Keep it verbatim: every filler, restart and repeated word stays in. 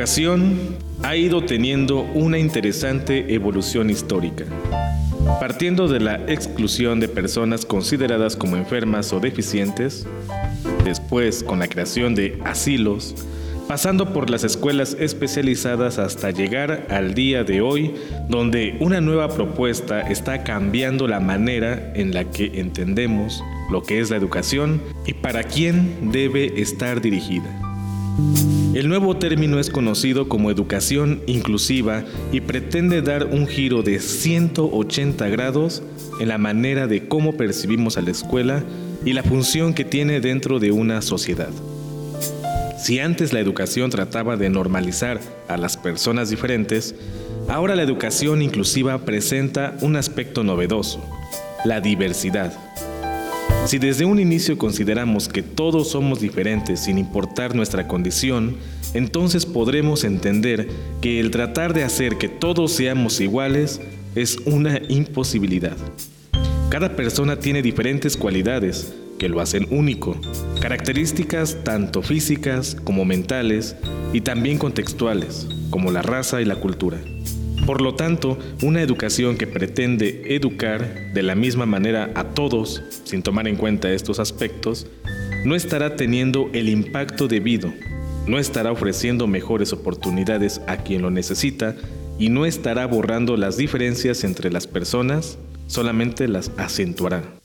educación ha ido teniendo una interesante evolución histórica, partiendo de la exclusión de personas consideradas como enfermas o deficientes, después con la creación de asilos, pasando por las escuelas especializadas hasta llegar al día de hoy, donde una nueva propuesta está cambiando la manera en la que entendemos lo que es la educación y para quién debe estar dirigida. El nuevo término es conocido como educación inclusiva y pretende dar un giro de ciento ochenta grados en la manera de cómo percibimos a la escuela y la función que tiene dentro de una sociedad. Si antes la educación trataba de normalizar a las personas diferentes, ahora la educación inclusiva presenta un aspecto novedoso, la diversidad. Si desde un inicio consideramos que todos somos diferentes sin importar nuestra condición, entonces podremos entender que el tratar de hacer que todos seamos iguales es una imposibilidad. Cada persona tiene diferentes cualidades que lo hacen único, características tanto físicas como mentales y también contextuales, como la raza y la cultura. Por lo tanto, una educación que pretende educar de la misma manera a todos, sin tomar en cuenta estos aspectos, no estará teniendo el impacto debido, no estará ofreciendo mejores oportunidades a quien lo necesita y no estará borrando las diferencias entre las personas, solamente las acentuará.